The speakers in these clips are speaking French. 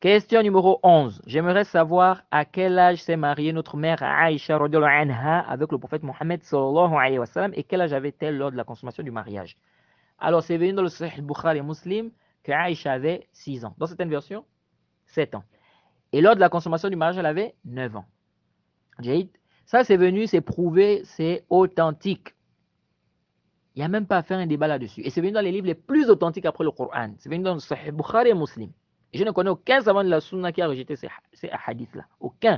Question numéro 11. J'aimerais savoir à quel âge s'est mariée notre mère Aïcha radhiyallahu anha avec le prophète Mohammed sallallahu alayhi wa sallam et quel âge avait-elle lors de la consommation du mariage. Alors, c'est venu dans le Sahih Bukhari et Muslim que Aïcha avait 6 ans. Dans certaines versions, 7 ans. Et lors de la consommation du mariage, elle avait 9 ans. Ça, c'est venu, c'est prouvé, c'est authentique. Il n'y a même pas à faire un débat là-dessus. Et c'est venu dans les livres les plus authentiques après le Coran. C'est venu dans le Sahih Bukhari et Muslim. Et je ne connais aucun savant de la Sunna qui a rejeté ces hadiths-là. Aucun.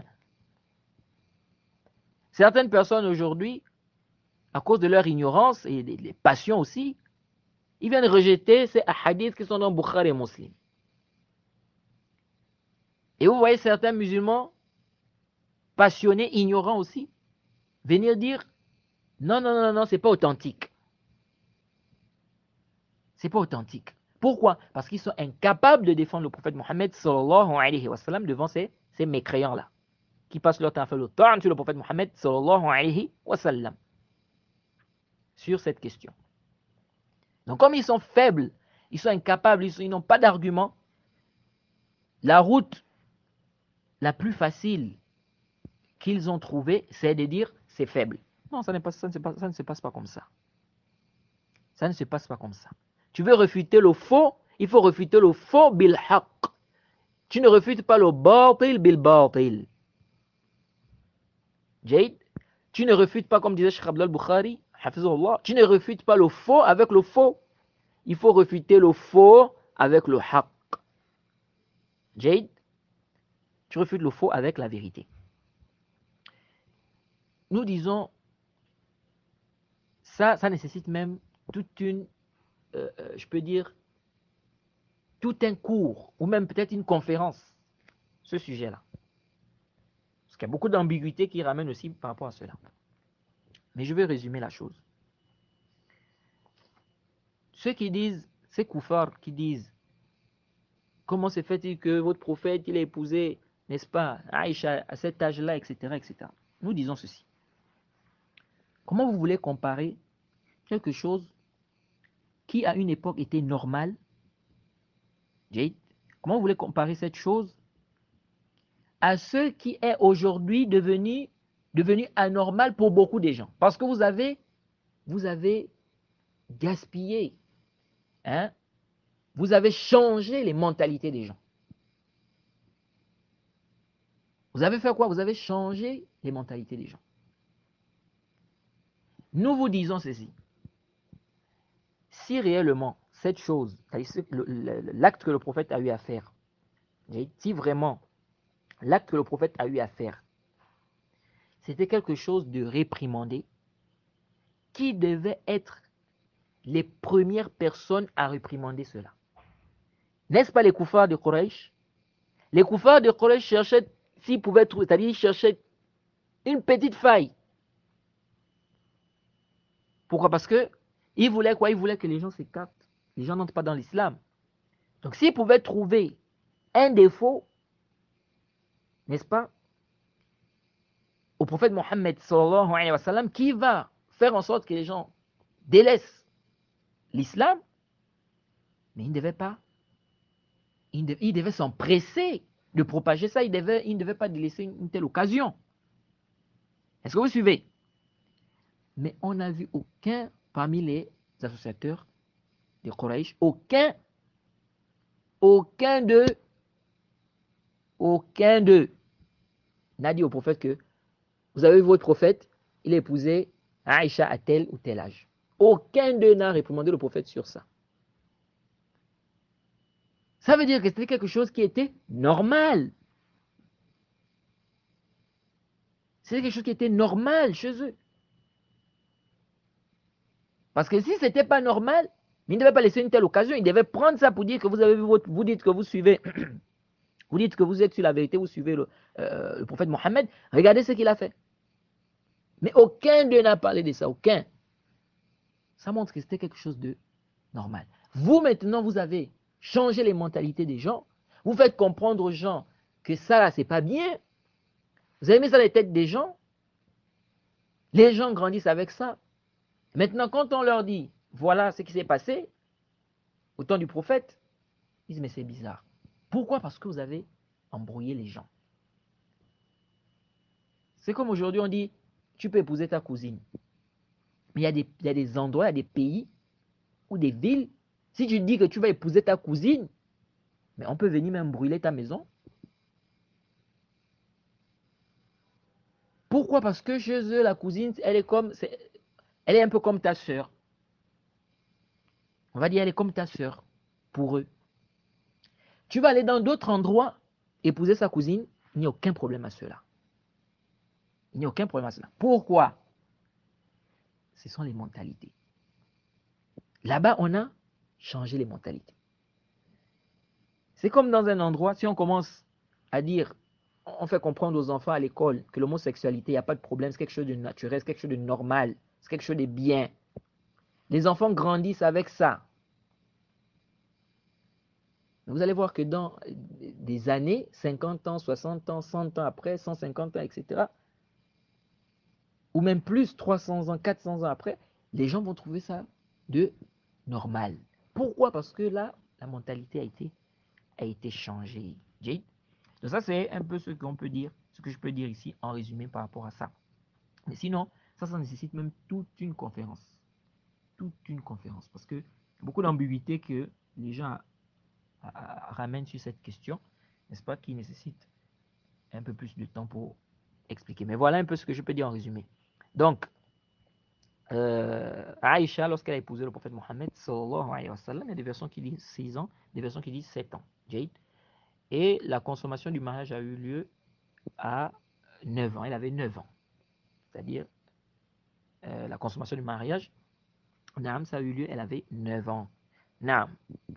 Certaines personnes aujourd'hui, à cause de leur ignorance et des passions aussi, ils viennent rejeter ces hadiths qui sont dans Bukhari et Muslim. Et vous voyez certains musulmans, passionnés, ignorants aussi, venir dire non, non, non, non, c'est pas authentique. C'est pas authentique. Pourquoi? Parce qu'ils sont incapables de défendre le prophète Mohammed sallallahu alayhi wa sallam devant ces mécréants-là, qui passent leur temps à faire le ta'an sur le prophète Mohammed sallallahu alayhi wa sallam sur cette question. Donc comme ils sont faibles, ils sont incapables, ils n'ont pas d'argument, la route la plus facile qu'ils ont trouvée, c'est de dire c'est faible. Non, ça ne se passe pas comme ça. Ça ne se passe pas comme ça. Tu veux réfuter le faux, il faut réfuter le faux bil haqq. Tu ne refutes pas le batil bil batil. Jade, tu ne refutes pas, comme disait Cheikh Abdel Bukhari, tu ne refutes pas le faux avec le faux. Il faut refuter le faux avec le haqq. Jade, tu refutes le faux avec la vérité. Nous disons, ça nécessite même toute une, je peux dire, tout un cours, ou même peut-être une conférence, ce sujet-là. Parce qu'il y a beaucoup d'ambiguïté qui ramène aussi par rapport à cela. Mais je vais résumer la chose. Ceux qui disent, ces koufars qui disent, comment se fait-il que votre prophète, il a épousé, n'est-ce pas, Aïcha à cet âge-là, etc., etc. Nous disons ceci. Comment vous voulez comparer quelque chose qui à une époque était normal, comment vous voulez comparer cette chose à ce qui est aujourd'hui devenu anormal pour beaucoup de gens? Parce que vous avez gaspillé, hein? Vous avez changé les mentalités des gens. Vous avez fait quoi? Vous avez changé les mentalités des gens. Nous vous disons ceci. Si réellement cette chose, l'acte que le prophète a eu à faire, si vraiment l'acte que le prophète a eu à faire, c'était quelque chose de réprimandé, qui devait être les premières personnes à réprimander cela? N'est-ce pas les koufars de Quraysh? Les koufars de Quraysh cherchaient, s'ils pouvaient trouver, c'est-à-dire ils cherchaient une petite faille. Pourquoi? Parce que ils voulaient quoi? Ils voulaient que les gens s'écartent, les gens n'entrent pas dans l'islam. Donc s'ils pouvaient trouver un défaut, n'est-ce pas, au prophète Mohammed sallallahu alayhi wa sallam, qui va faire en sorte que les gens délaissent l'islam, mais ils ne devaient pas, ils devaient s'empresser de propager ça, ils ne devaient pas délaisser une telle occasion. Est-ce que vous suivez? Mais on n'a vu aucun parmi les associateurs de Quraysh, aucun d'eux n'a dit au prophète que vous avez vu votre prophète, il a épousé Aïcha à tel ou tel âge. Aucun d'eux n'a réprimandé le prophète sur ça. Ça veut dire que c'était quelque chose qui était normal. C'était quelque chose qui était normal chez eux. Parce que si ce n'était pas normal, ils ne devaient pas laisser une telle occasion. Ils devaient prendre ça pour dire que vous avez vu vous dites que vous suivez, vous dites que vous êtes sur la vérité, vous suivez le prophète Mohammed. Regardez ce qu'il a fait. Mais aucun d'eux n'a parlé de ça, aucun. Ça montre que c'était quelque chose de normal. Vous, maintenant, vous avez changé les mentalités des gens. Vous faites comprendre aux gens que ça, là, c'est pas bien. Vous avez mis ça dans les têtes des gens. Les gens grandissent avec ça. Maintenant, quand on leur dit, voilà ce qui s'est passé au temps du prophète, ils disent, mais c'est bizarre. Pourquoi? Parce que vous avez embrouillé les gens. C'est comme aujourd'hui, on dit, tu peux épouser ta cousine. Mais il y a des endroits, il y a des pays ou des villes, si tu dis que tu vas épouser ta cousine, mais on peut venir même brûler ta maison. Pourquoi? Parce que chez eux, la cousine, elle est un peu comme ta sœur. On va dire, elle est comme ta sœur pour eux. Tu vas aller dans d'autres endroits, épouser sa cousine, il n'y a aucun problème à cela. Il n'y a aucun problème à cela. Pourquoi? Ce sont les mentalités. Là-bas, on a changé les mentalités. C'est comme dans un endroit, si on commence à dire, on fait comprendre aux enfants à l'école que l'homosexualité, il n'y a pas de problème, c'est quelque chose de naturel, c'est quelque chose de normal, c'est quelque chose de bien. Les enfants grandissent avec ça. Vous allez voir que dans des années, 50 ans, 60 ans, 100 ans après, 150 ans, etc., ou même plus, 300 ans, 400 ans après, les gens vont trouver ça de normal. Pourquoi? Parce que là, la mentalité a été changée. Donc ça, c'est un peu ce qu'on peut dire, ce que je peux dire ici en résumé par rapport à ça. Mais sinon, ça nécessite même toute une conférence. Toute une conférence. Parce que beaucoup d'ambiguïté que les gens ramènent sur cette question, n'est-ce pas, qui nécessite un peu plus de temps pour expliquer. Mais voilà un peu ce que je peux dire en résumé. Donc, Aïcha, lorsqu'elle a épousé le prophète Mohammed, sallallahu alayhi wa sallam, il y a des versions qui disent 6 ans, des versions qui disent 7 ans. Et la consommation du mariage a eu lieu à 9 ans. Elle avait 9 ans. C'est-à-dire, la consommation du mariage, Naam, ça a eu lieu, elle avait 9 ans. Naam.